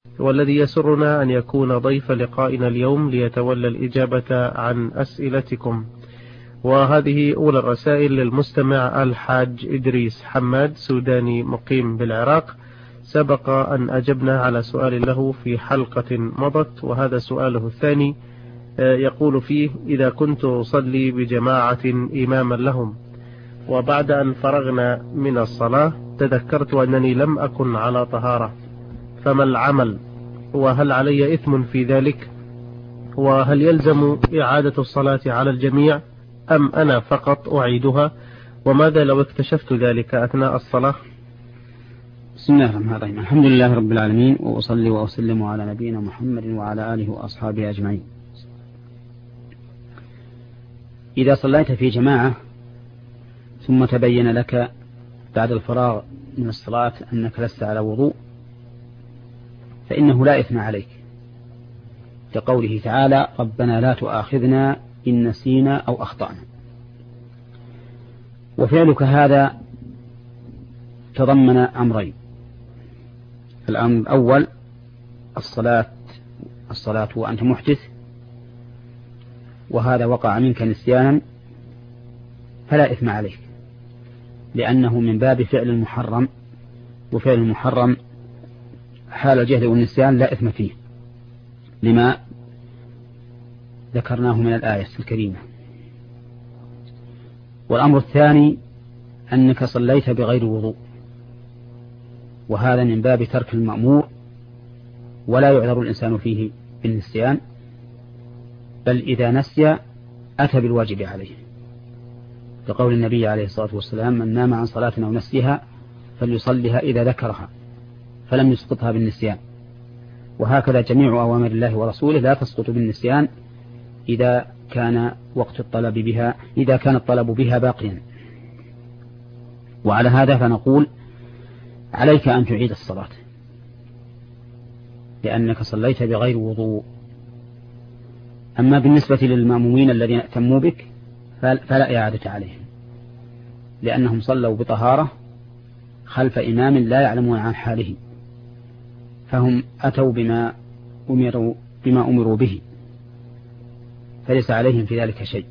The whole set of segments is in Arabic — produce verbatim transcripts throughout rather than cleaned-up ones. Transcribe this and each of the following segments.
والذي يسرنا أن يكون ضيف لقائنا اليوم ليتولى الإجابة عن أسئلتكم. وهذه أولى الرسائل للمستمع الحاج إدريس حماد، سوداني مقيم بالعراق. سبق أن أجبنا على سؤال له في حلقة مضت، وهذا سؤاله الثاني. يقول فيه: إذا كنت أصلي بجماعة إماما لهم، وبعد أن فرغنا من الصلاة تذكرت أنني لم أكن على طهارة، فما العمل؟ وهل علي إثم في ذلك؟ وهل يلزم إعادة الصلاة على الجميع أم أنا فقط أعيدها؟ وماذا لو اكتشفت ذلك أثناء الصلاة؟ بسم الله الرحمن الرحيم. الحمد لله رب العالمين، وأصلي وأسلم على نبينا محمد وعلى آله وأصحابه أجمعين. إذا صليت في جماعة ثم تبين لك بعد الفراغ من الصلاة أنك لست على وضوء، فإنه لا إثم عليك، كقوله تعالى: ربنا لا تؤاخذنا إن نسينا أو أخطأنا. وفعلك هذا تضمن أمرين: الأمر الأول الصلاة الصلاة وأنت محدث، وهذا وقع منك نسيانا فلا إثم عليك، لأنه من باب فعل المحرم، وفعل المحرم حال الجهل والنسيان لا إثم فيه، لما ذكرناه من الآية الكريمة. والأمر الثاني أنك صليت بغير وضوء، وهذا من باب ترك المأمور، ولا يعذر الإنسان فيه بالنسيان، بل إذا نسي أتى بالواجب عليه، لقول النبي عليه الصلاة والسلام: من نام عن صلاة أو نسيها فليصلها إذا ذكرها فلم يسقطها بالنسيان. وهكذا جميع أوامر الله ورسوله لا تسقط بالنسيان إذا كان وقت الطلب بها إذا كان الطلب بها باقيا. وعلى هذا فنقول: عليك أن تعيد الصلاة لأنك صليت بغير وضوء. أما بالنسبة للمأمومين الذين ائتموا بك فلا إعادة عليهم، لأنهم صلوا بطهارة خلف إمام لا يعلمون عن حاله، فهم أتوا بما أمروا, بما أمروا به، فليس عليهم في ذلك شيء.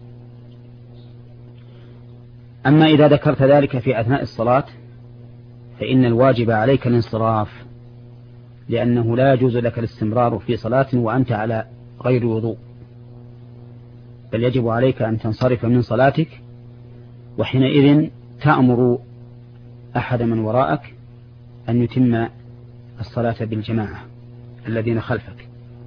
أما إذا ذكرت ذلك في أثناء الصلاة فإن الواجب عليك الانصراف، لأنه لا يجوز لك الاستمرار في صلاة وأنت على غير وضوء، بل يجب عليك أن تنصرف من صلاتك، وحينئذ تأمر أحد من وراءك أن يتم الصلاة بالجماعة الذين خلفك.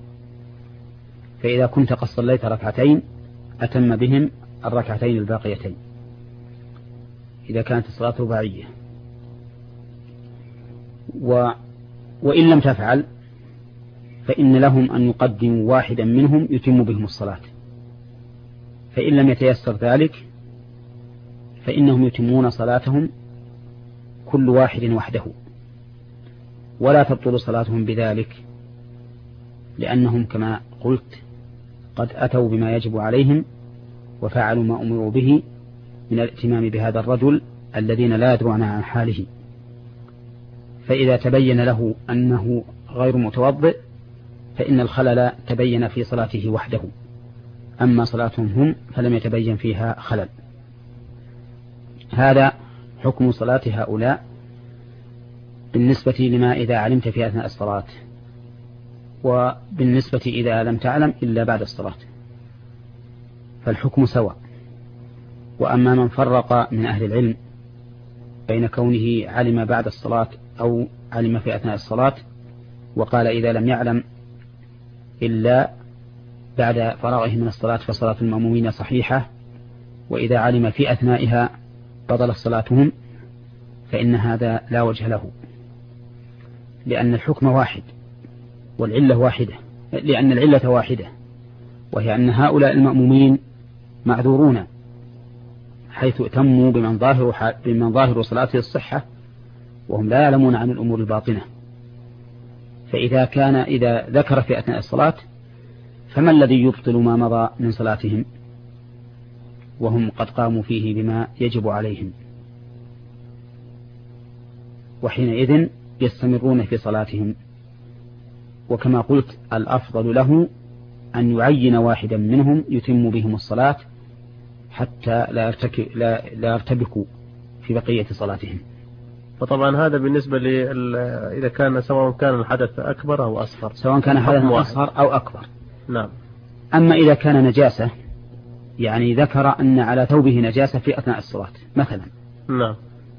فإذا كنت قد صليت ركعتين أتم بهم الركعتين الباقيتين إذا كانت الصلاة رباعية، و وإن لم تفعل فإن لهم أن يقدموا واحدا منهم يتم بهم الصلاة، فإن لم يتيسر ذلك فإنهم يتمون صلاتهم كل واحد وحده، ولا تبطل صلاتهم بذلك، لأنهم كما قلت قد أتوا بما يجب عليهم وفعلوا ما أمروا به من الائتمام بهذا الرجل الذين لا يدرون عن حاله. فإذا تبين له أنه غير متوضئ فإن الخلل تبين في صلاته وحده، أما صلاتهم هم فلم يتبين فيها خلل. هذا حكم صلاة هؤلاء بالنسبة لما إذا علمت في أثناء الصلاة، وبالنسبة إذا لم تعلم إلا بعد الصلاة فالحكم سواء. وأما من فرق من أهل العلم بين كونه علم بعد الصلاة أو علم في أثناء الصلاة، وقال إذا لم يعلم إلا بعد فراغه من الصلاة فصلاة المأمومين صحيحة، وإذا علم في أثنائها بطلت صلاتهم، فإن هذا لا وجه له، لأن الحكم واحد والعلة واحدة، لأن العلة واحدة، وهي أن هؤلاء المأمومين معذورون حيث اتموا بمن ظاهر, بمن ظاهر صلاته الصحة وهم لا يعلمون عن الأمور الباطنة. فإذا كان إذا ذكر في أثناء الصلاة فما الذي يبطل ما مضى من صلاتهم وهم قد قاموا فيه بما يجب عليهم؟ وحينئذ يستمرون في صلاتهم وكما قلت الأفضل له أن يعين واحدا منهم يتم بهم الصلاة حتى لا لا لا يرتبكوا في بقية صلاتهم. وطبعا هذا بالنسبة ل إذا كان سواء كان الحدث أكبر أو أصغر، سواء كان حدث أصغر أو أكبر. نعم. أما إذا كان نجاسة، يعني ذكر أن على ثوبه نجاسة في أثناء الصلاة مثلا، نعم،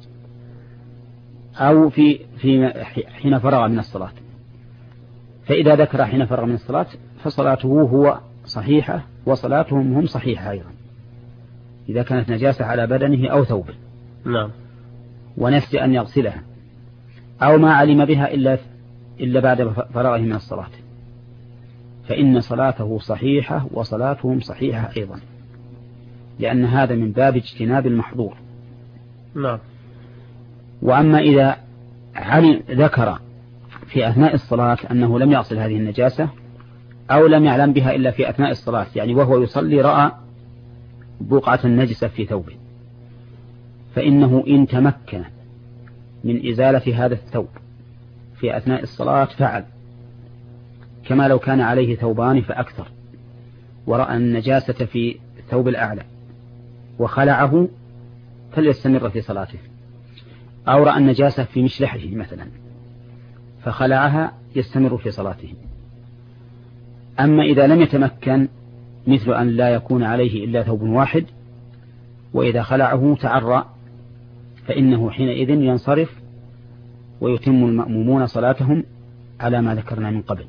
أو في في حين فرغ من الصلاة، فإذا ذكر حين فرغ من الصلاة فصلاته هو صحيحة وصلاتهم هم صحيحة أيضا، إذا كانت نجاسة على بدنه أو ثوبه. نعم. ونسي أن يغسلها أو ما علم بها إلا إلا بعد فرغه من الصلاة، فإن صلاته صحيحة وصلاتهم صحيحة أيضا، لأن هذا من باب اجتناب المحظور. نعم. وأما إذا علم ذكر في أثناء الصلاة أنه لم يغسل هذه النجاسة أو لم يعلم بها إلا في أثناء الصلاة، يعني وهو يصلي رأى بقعة النجسة في ثوبه، فإنه إن تمكن من إزالة هذا الثوب في أثناء الصلاة فعل، كما لو كان عليه ثوبان فأكثر ورأى النجاسة في الثوب الأعلى وخلعه فليستمر في صلاته، أو رأى النجاسة في مشلحه مثلا فخلعها يستمر في صلاته. أما إذا لم يتمكن، مثل أن لا يكون عليه إلا ثوب واحد وإذا خلعه تعرى، فإنه حينئذ ينصرف ويتم المأمومون صلاتهم على ما ذكرنا من قبل.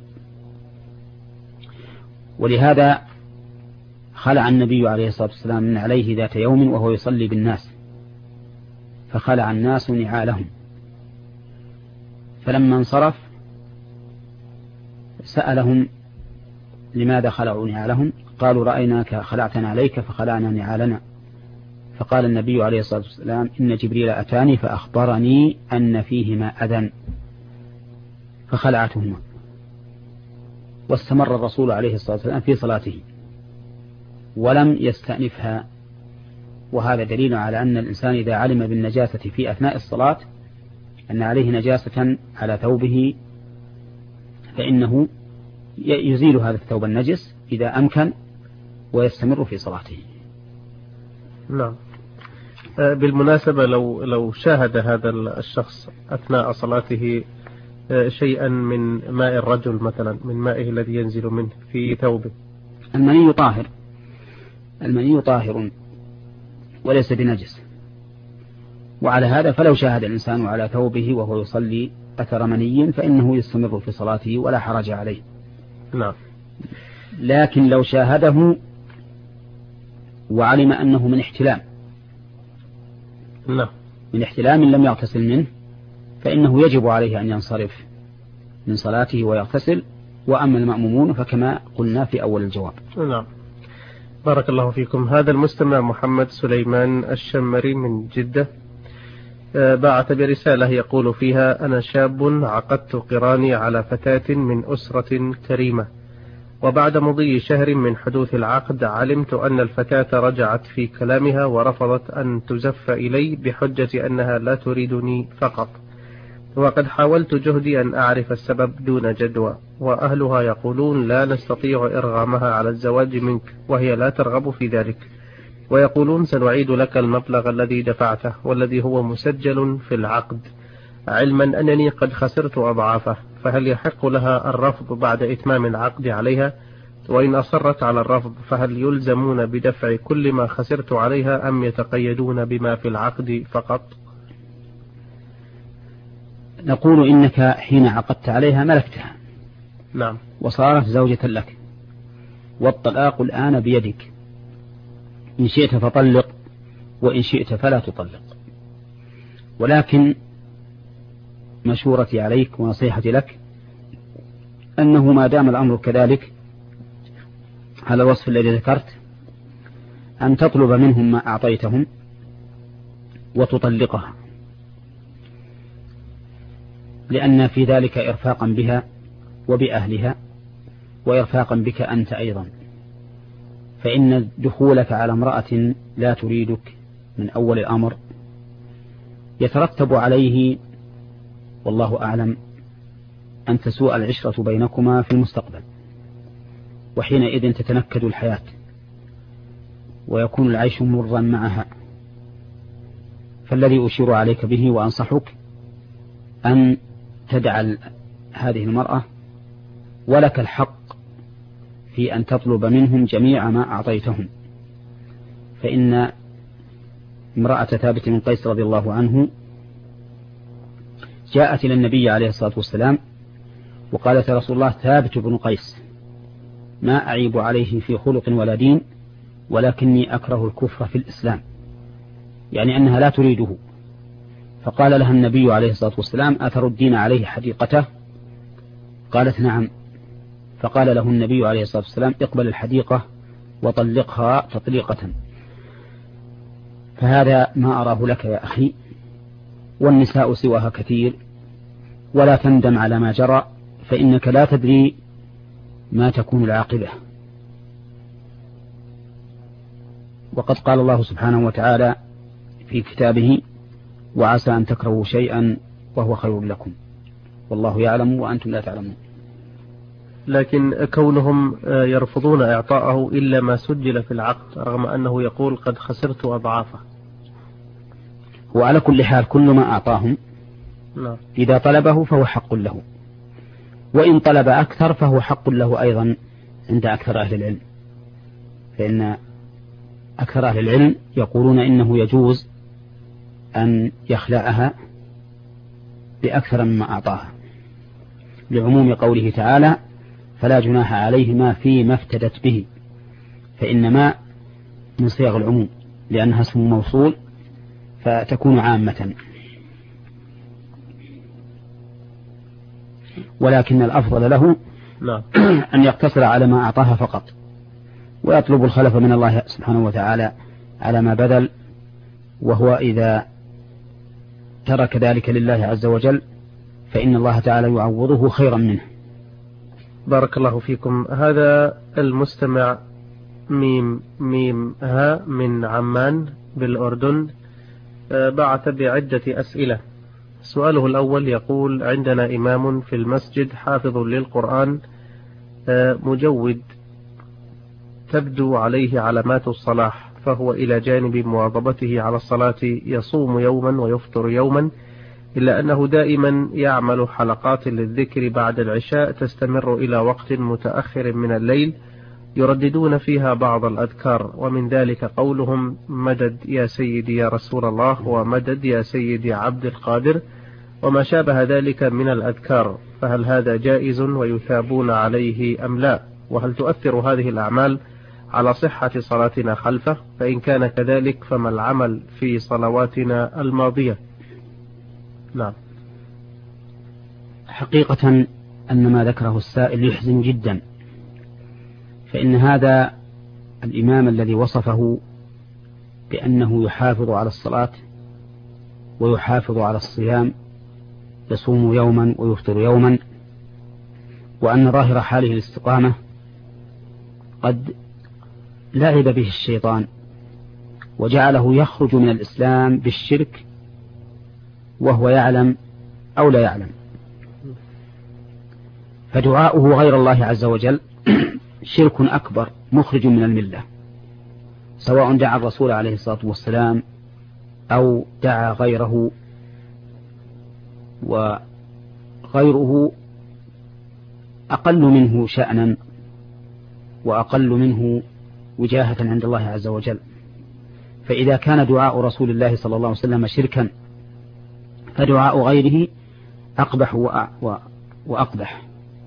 ولهذا خلع النبي عليه الصلاة والسلام من عليه ذات يوم وهو يصلي بالناس، فخلع الناس نعالهم، فلما انصرف سألهم لماذا خلعوا نعالهم؟ قالوا رأيناك خلعتنا عليك فخلعنا نعالنا. فقال النبي عليه الصلاة والسلام إن جبريل أتاني فأخبرني أن فيهما أذى فخلعتهما، واستمر الرسول عليه الصلاة والسلام في صلاته ولم يستأنفها. وهذا دليل على أن الإنسان إذا علم بالنجاسة في أثناء الصلاة أن عليه نجاسة على ثوبه فإنه يزيل هذا الثوب النجس إذا أمكن ويستمر في صلاته. نعم. بالمناسبة لو لو شاهد هذا الشخص أثناء صلاته شيئا من ماء الرجل مثلا، من مائه الذي ينزل منه في ثوبه، المني طاهر، المني طاهر وليس بنجس، وعلى هذا فلو شاهد الإنسان على ثوبه وهو يصلي أثر مني فإنه يستمر في صلاته ولا حرج عليه. نعم. لكن لو شاهده وعلم أنه من احتلام، نعم، من احتلام لم يغتسل منه، فإنه يجب عليه أن ينصرف من صلاته ويغتسل. وأما المأمومون فكما قلنا في أول الجواب. نعم. بارك الله فيكم. هذا المستمع محمد سليمان الشمري من جدة بعث برسالة يقول فيها: أنا شاب عقدت قراني على فتاة من أسرة كريمة، وبعد مضي شهر من حدوث العقد علمت أن الفتاة رجعت في كلامها ورفضت أن تزف إلي بحجة أنها لا تريدني فقط، وقد حاولت جهدي أن أعرف السبب دون جدوى، وأهلها يقولون لا نستطيع إرغامها على الزواج منك وهي لا ترغب في ذلك، ويقولون سنعيد لك المبلغ الذي دفعته والذي هو مسجل في العقد، علما أنني قد خسرت أضعافه، فهل يحق لها الرفض بعد إتمام العقد عليها؟ وإن أصرت على الرفض فهل يلزمون بدفع كل ما خسرت عليها أم يتقيدون بما في العقد فقط؟ نقول إنك حين عقدت عليها ملكتها، نعم، وصارت زوجة لك، والطلاق الآن بيدك، إن شئت فطلق وإن شئت فلا تطلق. ولكن مشورتي عليك ونصيحتي لك أنه ما دام الأمر كذلك على الوصف الذي ذكرت أن تطلب منهم ما أعطيتهم وتطلقها، لأن في ذلك إرفاقا بها وبأهلها وإرفاقا بك أنت أيضا، فإن دخولك على امرأة لا تريدك من أول الأمر يترتب عليه والله أعلم أن تسوء العشرة بينكما في المستقبل، وحينئذ تتنكد الحياة ويكون العيش مرا معها. فالذي أشير عليك به وأنصحك أن تدع هذه المرأة، ولك الحق في أن تطلب منهم جميع ما أعطيتهم. فإن امرأة ثابت بن قيس رضي الله عنه جاءت إلى النبي عليه الصلاة والسلام وقالت: يا رسول الله، ثابت بن قيس ما أعيب عليه في خلق ولا دين، ولكني أكره الكفر في الإسلام، يعني أنها لا تريده. فقال لها النبي عليه الصلاة والسلام: أتردين عليه حديقته؟ قالت: نعم. فقال له النبي عليه الصلاة والسلام: اقبل الحديقة وطلقها تطليقة. فهذا ما أراه لك يا أخي، والنساء سواها كثير، ولا تندم على ما جرى، فإنك لا تدري ما تكون العاقبة. وقد قال الله سبحانه وتعالى في كتابه: وعسى أن تكرهوا شيئا وهو خير لكم والله يعلم وأنتم لا تعلمون. لكن كونهم يرفضون إعطاءه إلا ما سجل في العقد، رغم أنه يقول قد خسرت أضعافه. وعلى كل حال كل ما أعطاهم لا. إذا طلبه فهو حق له، وإن طلب أكثر فهو حق له أيضا عند أكثر أهل العلم، فإن أكثر أهل العلم يقولون إنه يجوز أن يخلعها بأكثر مما أعطاها، لعموم قوله تعالى: فلا جناح عليهما فيما افتدت به، فإنما من صيغ العموم لأنها اسم موصول فتكون عامة. ولكن الأفضل له لا. أن يقتصر على ما أعطاها فقط، ويطلب الخلف من الله سبحانه وتعالى على ما بذل، وهو إذا ترك ذلك لله عز وجل فإن الله تعالى يعوضه خيرا منه. بارك الله فيكم. هذا المستمع ميم ميم ها من عمان بالأردن بعث بعدة أسئلة. سؤاله الأول يقول: عندنا إمام في المسجد حافظ للقرآن مجود تبدو عليه علامات الصلاح، فهو إلى جانب مواظبته على الصلاة يصوم يوما ويفطر يوما، إلا أنه دائما يعمل حلقات للذكر بعد العشاء تستمر إلى وقت متأخر من الليل يرددون فيها بعض الأذكار، ومن ذلك قولهم: مدد يا سيدي يا رسول الله، ومدد يا سيدي عبد القادر، وما شابه ذلك من الأذكار، فهل هذا جائز ويثابون عليه أم لا؟ وهل تؤثر هذه الأعمال على صحة صلاتنا خلفه؟ فإن كان كذلك فما العمل في صلواتنا الماضية؟ نعم. حقيقة أن ما ذكره السائل يحزن جدا، فإن هذا الإمام الذي وصفه بأنه يحافظ على الصلاة ويحافظ على الصيام، يصوم يوما ويفطر يوما، وأن ظاهر حاله الاستقامة، قد لعب به الشيطان وجعله يخرج من الإسلام بالشرك وهو يعلم أو لا يعلم. فدعاؤه غير الله عز وجل شرك أكبر مخرج من الملة، سواء دعا الرسول عليه الصلاة والسلام أو دعا غيره، وغيره أقل منه شأنا وأقل منه وجاهة عند الله عز وجل. فإذا كان دعاء رسول الله صلى الله عليه وسلم شركا، فدعاء غيره أقبح وأقبح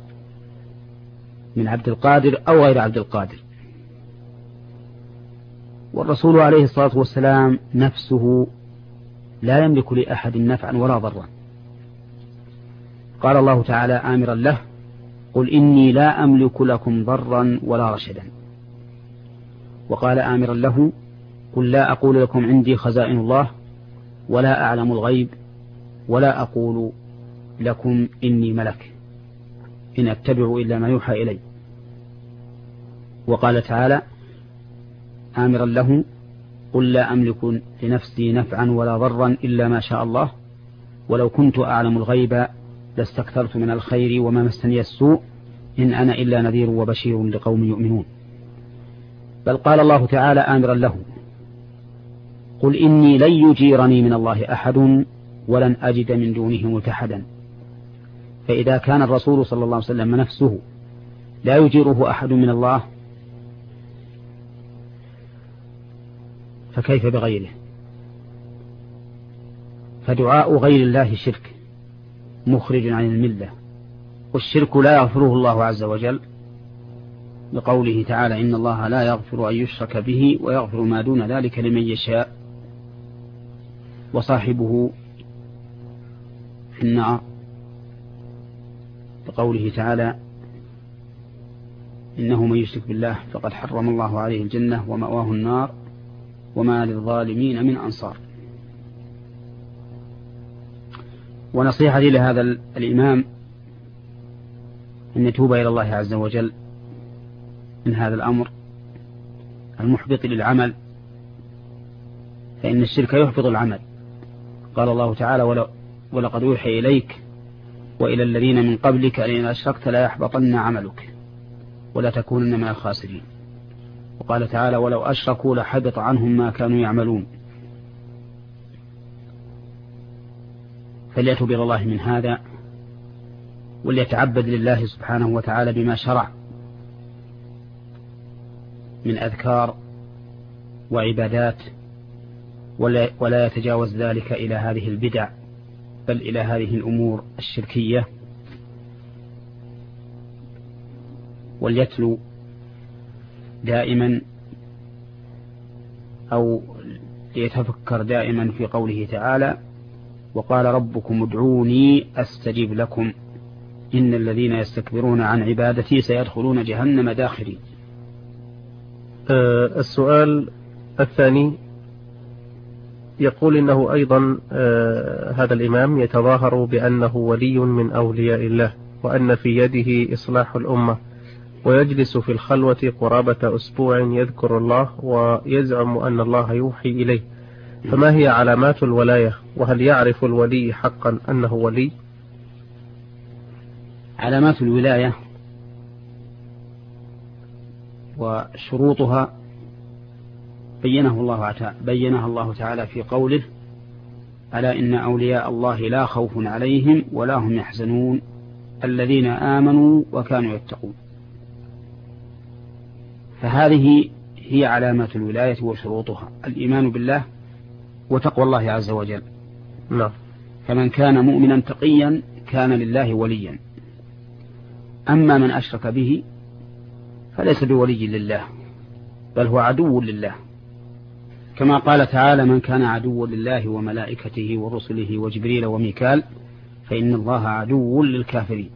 من عبد القادر أو غير عبد القادر. والرسول عليه الصلاة والسلام نفسه لا يملك لأحد نفعا ولا ضرا. قال الله تعالى آمرا له: قل إني لا أملك لكم ضرا ولا رشدا. وقال آمرا له: قل لا أقول لكم عندي خزائن الله ولا أعلم الغيب ولا أقول لكم إني ملك إن أتبع إلا ما يوحى إلي. وقال تعالى آمرا له: قل لا أملك لنفسي نفعا ولا ضرا إلا ما شاء الله ولو كنت أعلم الغيب لاستكثرت من الخير وما مسني السوء إن أنا إلا نذير وبشير لقوم يؤمنون. بل قال الله تعالى آمرا له: قل إني لن يجيرني من الله أحد ولن أجد من دونه ملتحدا. فإذا كان الرسول صلى الله عليه وسلم نفسه لا يجيره أحد من الله فكيف بغيره؟ فدعاء غير الله شرك مخرج عن الملة، والشرك لا يغفره الله عز وجل بقوله تعالى: إن الله لا يغفر أن يشرك به ويغفر ما دون ذلك لمن يشاء. وصاحبه في النار بقوله تعالى: إنه من يشرك بالله فقد حرم الله عليه الجنة ومأواه النار وما للظالمين من أنصار. ونصيحتي لهذا الإمام أن يتوب إلى الله عز وجل من هذا الأمر المحبط للعمل، فإن الشرك يحبط العمل. قال الله تعالى: ولقد أوحي إليك وإلى الذين من قبلك لئن أشركت لا يحبطن عملك ولا تكونن من الخاسرين. وقال تعالى: ولو أشركوا لحبط عنهم ما كانوا يعملون. فليتوب إلى الله من هذا، وليتعبد لله سبحانه وتعالى بما شرع من أذكار وعبادات، ولا, ولا يتجاوز ذلك إلى هذه البدع بل إلى هذه الأمور الشركية. وليتلو دائما أو ليتفكر دائما في قوله تعالى: وقال ربكم ادعوني أستجب لكم إن الذين يستكبرون عن عبادتي سيدخلون جهنم داخرين. أه السؤال الثاني يقول إنه أيضا أه هذا الإمام يتظاهر بأنه ولي من أولياء الله، وأن في يده إصلاح الأمة، ويجلس في الخلوة قرابة أسبوع يذكر الله ويزعم أن الله يوحي إليه، فما هي علامات الولاية؟ وهل يعرف الولي حقا أنه ولي؟ علامات الولاية وشروطها بينه الله تعالى بينها الله تعالى في قوله: ألا إن أولياء الله لا خوف عليهم ولا هم يحزنون الذين آمنوا وكانوا يتقون. فهذه هي علامات الولاية وشروطها: الإيمان بالله وتقوى الله عز وجل. نعم. فمن كان مؤمنا تقيا كان لله وليا. أما من أشرك به فليس بولي لله بل هو عدو لله، كما قال تعالى: من كان عدوا لله وملائكته ورسله وجبريل وميكال فإن الله عدو للكافرين.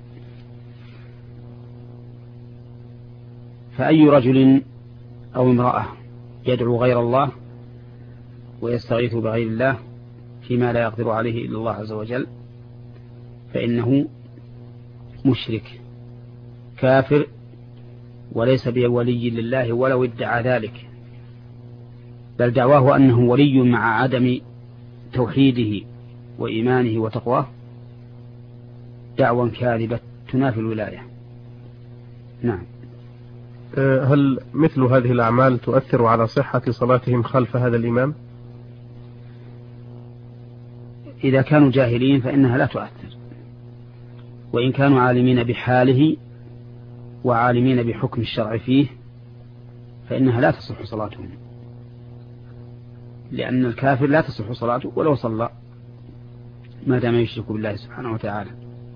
فأي رجل أو امرأة يدعو غير الله ويستغيث بغير الله فيما لا يقدر عليه إلا الله عز وجل فإنه مشرك كافر وليس بولي لله ولو ادعى ذلك، بل دعواه أنه ولي مع عدم توحيده وإيمانه وتقواه دعوى كاذبة تنافي الولاية. نعم. هل مثل هذه الأعمال تؤثر على صحة صلاتهم خلف هذا الإمام؟ إذا كانوا جاهلين فإنها لا تؤثر، وإن كانوا عالمين بحاله وعالمين بحكم الشرع فيه فإنها لا تصح صلاتهم، لأن الكافر لا تصح صلاته ولو صلى ما دام يشرك بالله سبحانه وتعالى.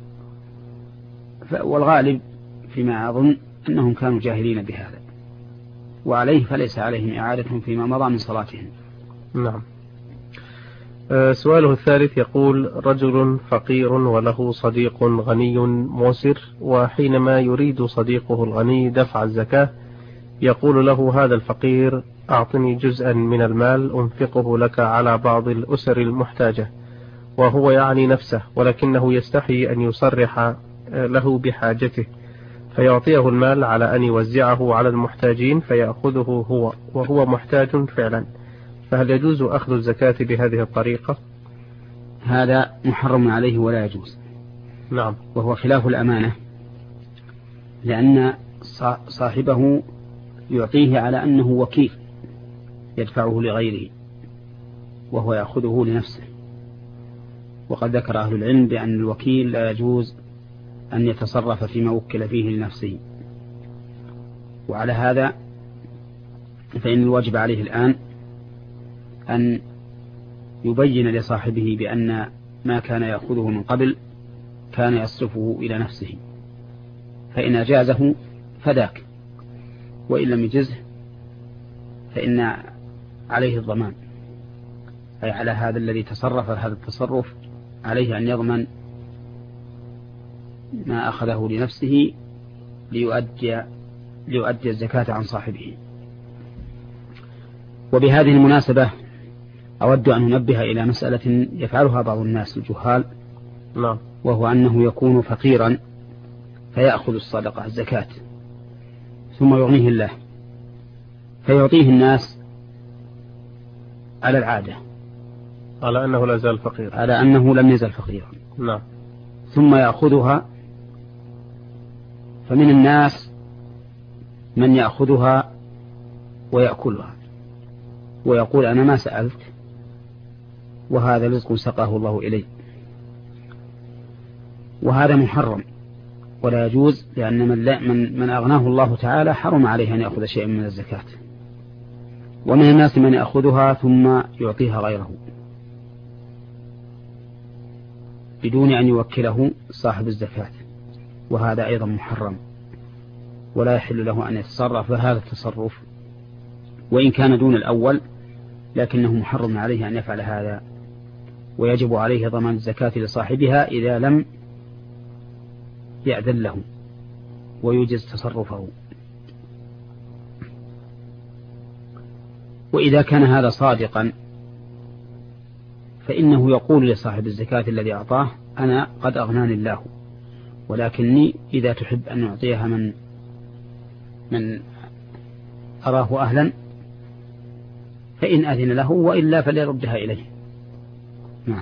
والغالب فيما أظن أنهم كانوا جاهلين بهذا، وعليه فليس عليهم إعادة فيما مضى من صلاتهم. نعم. أه سؤاله الثالث يقول: رجل فقير وله صديق غني موسر، وحينما يريد صديقه الغني دفع الزكاة يقول له هذا الفقير: أعطني جزءا من المال أنفقه لك على بعض الأسر المحتاجة، وهو يعني نفسه، ولكنه يستحي أن يصرح له بحاجته، فيعطيه المال على أن يوزعه على المحتاجين فيأخذه هو وهو محتاج فعلا، فهل يجوز أخذ الزكاة بهذه الطريقة؟ هذا محرم عليه ولا يجوز، نعم. وهو خلاف الأمانة، لأن صاحبه يعطيه على أنه وكيل يدفعه لغيره وهو يأخذه لنفسه. وقد ذكر أهل العلم بأن الوكيل لا يجوز أن يتصرف فيما وكل فيه لنفسه. وعلى هذا فإن الواجب عليه الآن أن يبين لصاحبه بأن ما كان يأخذه من قبل كان يصرفه إلى نفسه، فإن أجازه فذاك، وإن لم يجزه فإن عليه الضمان، أي على هذا الذي تصرف هذا التصرف عليه أن يضمن ما أخذه لنفسه ليؤدي, ليؤدي الزكاة عن صاحبه. وبهذه المناسبة أود أن ننبه إلى مسألة يفعلها بعض الناس الجهال، نعم. وهو أنه يكون فقيرا فيأخذ الصدقة الزكاة ثم يغنيه الله فيعطيه الناس على العادة، على أنه لا زال فقيرا، على أنه لم يزل فقيرا. نعم. ثم يأخذها، فمن الناس من يأخذها ويأكلها ويقول أنا ما سألت وهذا رزق سقاه الله إلي، وهذا محرم ولا يجوز، لأن من, من, من أغناه الله تعالى حرم عليه أن يأخذ شيئا من الزكاة. ومن الناس من يأخذها ثم يعطيها غيره بدون أن يوكله صاحب الزكاة، وهذا أيضا محرم ولا يحل له أن يتصرف بهذا التصرف، وإن كان دون الأول لكنه محرم عليه أن يفعل هذا، ويجب عليه ضمان الزكاة لصاحبها إذا لم يأذن له ويجز تصرفه. وإذا كان هذا صادقا فإنه يقول لصاحب الزكاة الذي أعطاه أنا قد أغناني الله، ولكني إذا تحب أن يعطيها من من أراه أهلا فإن أذن له، وإلا فليردها إليه. نعم.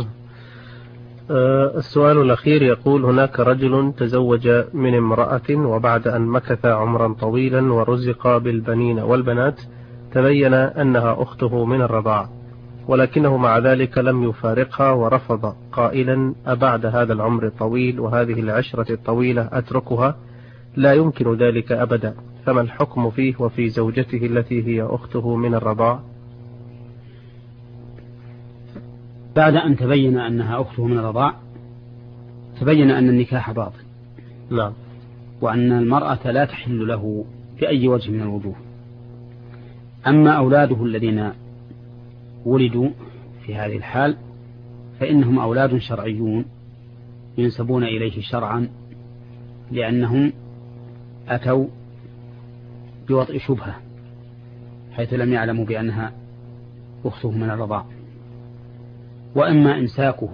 السؤال الأخير يقول: هناك رجل تزوج من امرأة، وبعد أن مكث عمرا طويلا ورزق بالبنين والبنات تبين أنها أخته من الرضاعة، ولكنه مع ذلك لم يفارقها ورفض قائلا: أبعد هذا العمر الطويل وهذه العشرة الطويلة أتركها؟ لا يمكن ذلك أبدا، فما الحكم فيه وفي زوجته التي هي أخته من الرضاعة؟ بعد أن تبين أنها أخته من الرضاع تبين أن النكاح باطل، نعم، وأن المرأة لا تحل له بأي وجه من الوجوه. أما أولاده الذين ولدوا في هذه الحال فإنهم أولاد شرعيون ينسبون إليه شرعا، لأنهم أتوا بوضع شبهة حيث لم يعلموا بأنها أخته من الرضاع. وأما إمساكه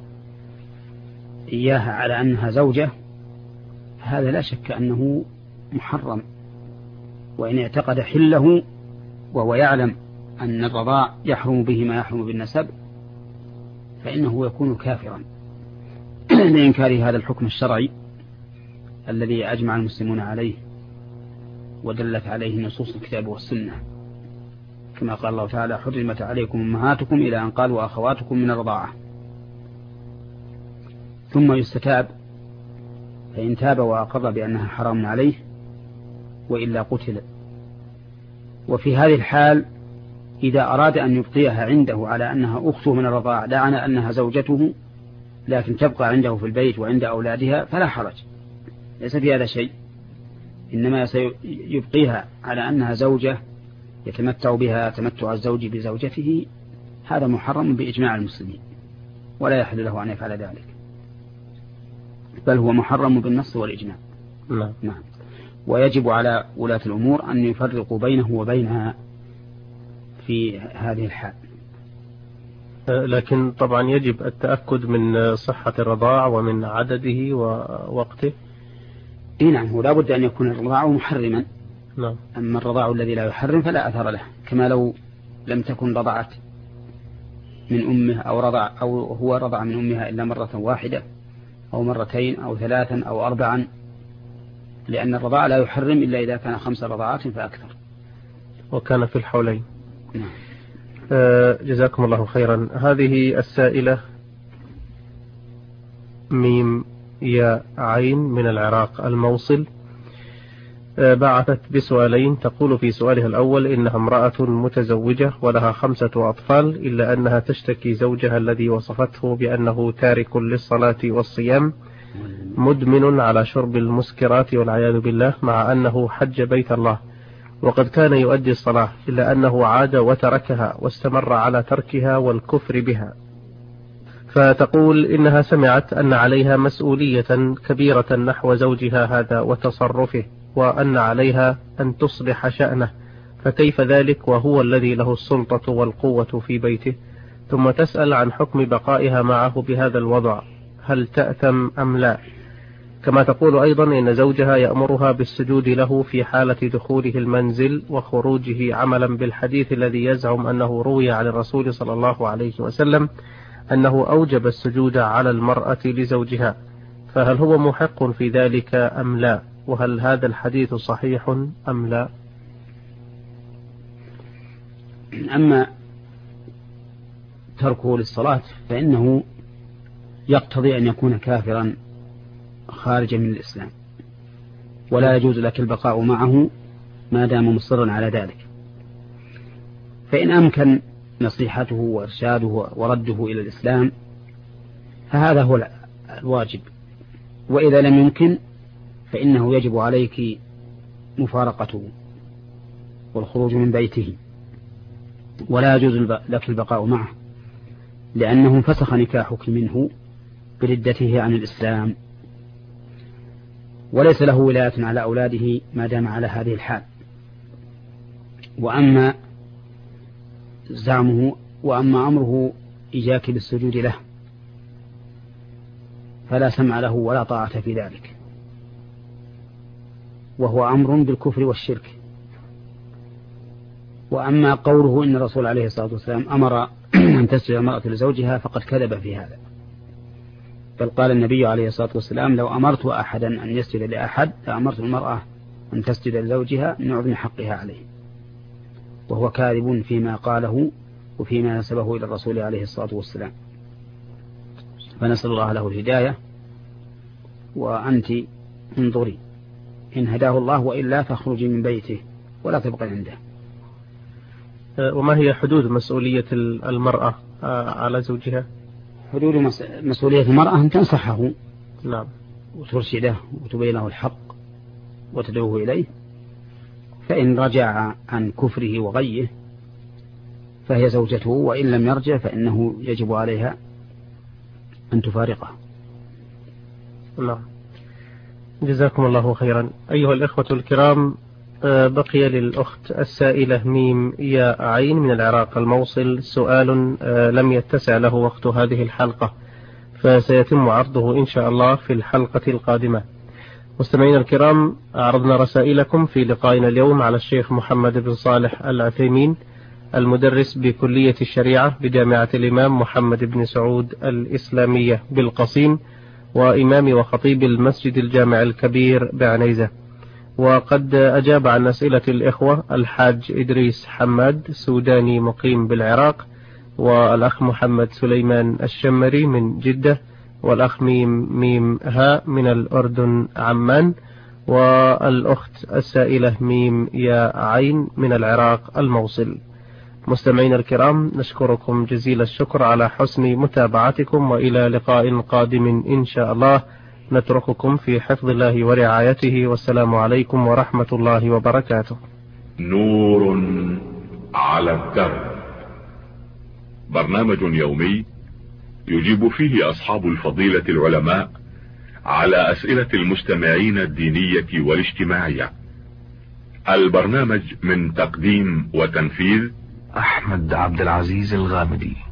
إياها على أنها زوجة هذا لا شك أنه محرم، وإن اعتقد حله وهو يعلم أن الرضاع يحرم به ما يحرم بالنسب فإنه يكون كافرا لإنكار هذا الحكم الشرعي الذي أجمع المسلمون عليه ودلت عليه نصوص الكتاب والسنة، كما قال الله تعالى: حرمت عليكم أمهاتكم إلى أن قال وأخواتكم من الرضاعة. ثم يستتاب، فإن تاب وأقر بأنها حرام عليه وإلا قتل. وفي هذه الحال إذا أراد أن يبقيها عنده على أنها أخته من الرضاعة لا على أنها زوجته لكن تبقى عنده في البيت وعند أولادها فلا حرج، ليس في هذا شيء، إنما سيبقيها على أنها زوجة يتمتع بها تمتع الزوج بزوجته، هذا محرم بإجماع المسلمين ولا يحل له أن يفعل ذلك، بل هو محرم بالنص والإجماع. نعم. نعم. ويجب على ولاة الأمور أن يفرقوا بينه وبينها في هذه الحال. لكن طبعا يجب التأكد من صحة الرضاع ومن عدده ووقته. إيه نعم، هو لا بد أن يكون الرضاع محرما. نعم. أما الرضاع الذي لا يحرم فلا أثر له، كما لو لم تكن رضعت من أمه أو رضع أو هو رضع من أمها إلا مرة واحدة أو مرتين أو ثلاثا أو أربعا، لأن الرضاع لا يحرم إلا إذا كان خمس رضاعات فأكثر. وكان في الحولين. نعم. آه جزاكم الله خيرا. هذه السائلة ميم يا عين من العراق الموصل آه بعثت بسؤالين. تقول في سؤالها الأول إنها امرأة متزوجة ولها خمسة أطفال، إلا أنها تشتكي زوجها الذي وصفته بأنه تارك للصلاة والصيام مدمن على شرب المسكرات والعياذ بالله، مع أنه حج بيت الله وقد كان يؤدي الصلاة، إلا أنه عاد وتركها واستمر على تركها والكفر بها. فتقول إنها سمعت أن عليها مسؤولية كبيرة نحو زوجها هذا وتصرفه، وأن عليها أن تصلح شأنه، فكيف ذلك وهو الذي له السلطة والقوة في بيته؟ ثم تسأل عن حكم بقائها معه بهذا الوضع، هل تأثم أم لا؟ كما تقول أيضا إن زوجها يأمرها بالسجود له في حالة دخوله المنزل وخروجه، عملا بالحديث الذي يزعم أنه روي عن الرسول صلى الله عليه وسلم أنه أوجب السجود على المرأة لزوجها، فهل هو محق في ذلك أم لا؟ وهل هذا الحديث صحيح أم لا؟ أما تركه للصلاة فإنه يقتضي أن يكون كافرا خارجا من الإسلام، ولا يجوز لك البقاء معه ما دام مصرا على ذلك. فإن أمكن نصيحته وإرشاده ورده إلى الإسلام فهذا هو الواجب، وإذا لم يمكن فإنه يجب عليك مفارقته والخروج من بيته، ولا يجوز لك البقاء معه، لأنه فسخ نكاحك منه بردته عن الإسلام، وليس له ولاية على أولاده ما دام على هذه الحال. وأما زعمه وأما أمره إياك بالسجود له فلا سمع له ولا طاعة في ذلك، وهو أمر بالكفر والشرك. وأما قوله إن الرسول عليه الصلاة والسلام أمر أن تسجد المرأة لزوجها فقد كذب في هذا، بل قال النبي عليه الصلاة والسلام لو أمرت أحدا أن يسجد لأحد فأمرت المرأة أن تسجد لزوجها من عظم حقها عليه، وهو كاذب فيما قاله وفيما نسبه إلى الرسول عليه الصلاة والسلام. فنسأل الله له الهداية، وأنت انظري إن هداه الله، وإلا فاخرجي من بيته ولا تبقي عنده. وما هي حدود مسؤولية المرأة على زوجها؟ حدود مسؤولية المرأة أن تنصحه، نعم، وترشده وتبين له الحق وتدعوه إليه، فإن رجع عن كفره وغيه فهي زوجته، وإن لم يرجع فإنه يجب عليها أن تفارقه. نعم، جزاكم الله خيرا. أيها الإخوة الكرام، بقي للأخت السائلة ميم يا عين من العراق الموصل سؤال لم يتسع له وقت هذه الحلقة، فسيتم عرضه إن شاء الله في الحلقة القادمة. مستمعينا الكرام، عرضنا رسائلكم في لقائنا اليوم على الشيخ محمد بن صالح العثيمين، المدرس بكلية الشريعة بجامعة الإمام محمد بن سعود الإسلامية بالقصيم، وإمام وخطيب المسجد الجامع الكبير بعنيزة. وقد أجاب عن أسئلة الإخوة الحاج إدريس حماد سوداني مقيم بالعراق، والأخ محمد سليمان الشمري من جدة، والأخ ميم ميم ها من الأردن عمان، والأخت السائلة ميم يا عين من العراق الموصل. مستمعين الكرام، نشكركم جزيل الشكر على حسن متابعتكم، وإلى لقاء قادم إن شاء الله. نترككم في حفظ الله ورعايته، والسلام عليكم ورحمة الله وبركاته. نور على الدرب، برنامج يومي يجيب فيه أصحاب الفضيلة العلماء على أسئلة المستمعين الدينية والاجتماعية. البرنامج من تقديم وتنفيذ أحمد عبد العزيز الغامدي.